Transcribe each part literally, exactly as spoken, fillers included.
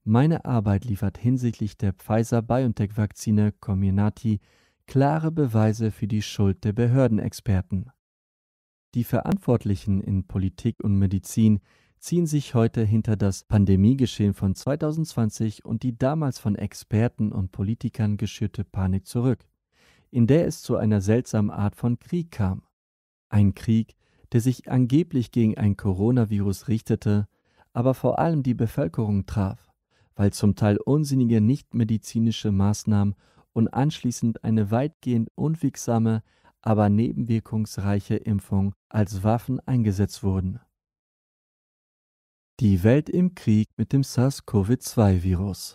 Meine Arbeit liefert hinsichtlich der Pfizer-BioNTech-Vakzine Comirnaty klare Beweise für die Schuld der Behördenexperten. Die Verantwortlichen in Politik und Medizin ziehen sich heute hinter das Pandemiegeschehen von zwanzig zwanzig und die damals von Experten und Politikern geschürte Panik zurück, in der es zu einer seltsamen Art von Krieg kam. Ein Krieg, der sich angeblich gegen ein Coronavirus richtete, aber vor allem die Bevölkerung traf, weil zum Teil unsinnige nichtmedizinische Maßnahmen und anschließend eine weitgehend unwirksame, aber nebenwirkungsreiche Impfung als Waffen eingesetzt wurden. Die Welt im Krieg mit dem SARS-CoV zwei Virus.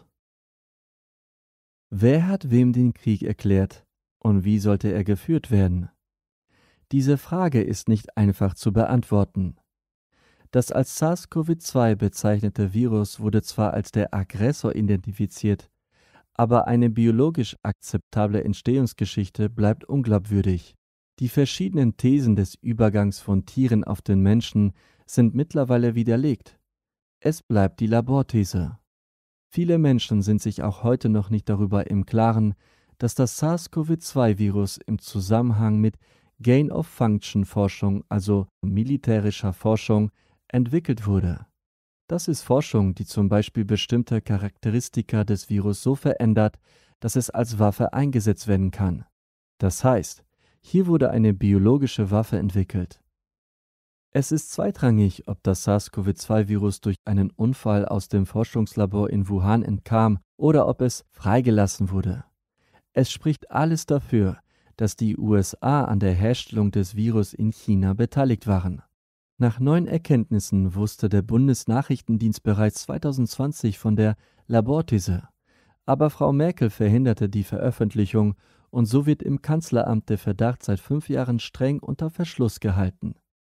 Wer hat wem den Krieg erklärt und wie sollte er geführt werden? Diese Frage ist nicht einfach zu beantworten. Das als SARS-CoV zwei bezeichnete Virus wurde zwar als der Aggressor identifiziert, aber eine biologisch akzeptable Entstehungsgeschichte bleibt unglaubwürdig. Die verschiedenen Thesen des Übergangs von Tieren auf den Menschen sind mittlerweile widerlegt. Es bleibt die Laborthese. Viele Menschen sind sich auch heute noch nicht darüber im Klaren, dass das SARS-CoV zwei Virus im Zusammenhang mit Gain-of-Function-Forschung, also militärischer Forschung, entwickelt wurde. Das ist Forschung, die zum Beispiel bestimmte Charakteristika des Virus so verändert, dass es als Waffe eingesetzt werden kann. Das heißt, hier wurde eine biologische Waffe entwickelt. Es ist zweitrangig, ob das SARS-CoV zwei Virus durch einen Unfall aus dem Forschungslabor in Wuhan entkam oder ob es freigelassen wurde. Es spricht alles dafür, dass die U S A an der Herstellung des Virus in China beteiligt waren. Nach neuen Erkenntnissen wusste der Bundesnachrichtendienst bereits zwanzig zwanzig von der Laborthese, aber Frau Merkel verhinderte die Veröffentlichung und so wird im Kanzleramt der Verdacht seit fünf Jahren streng unter Verschluss gehalten.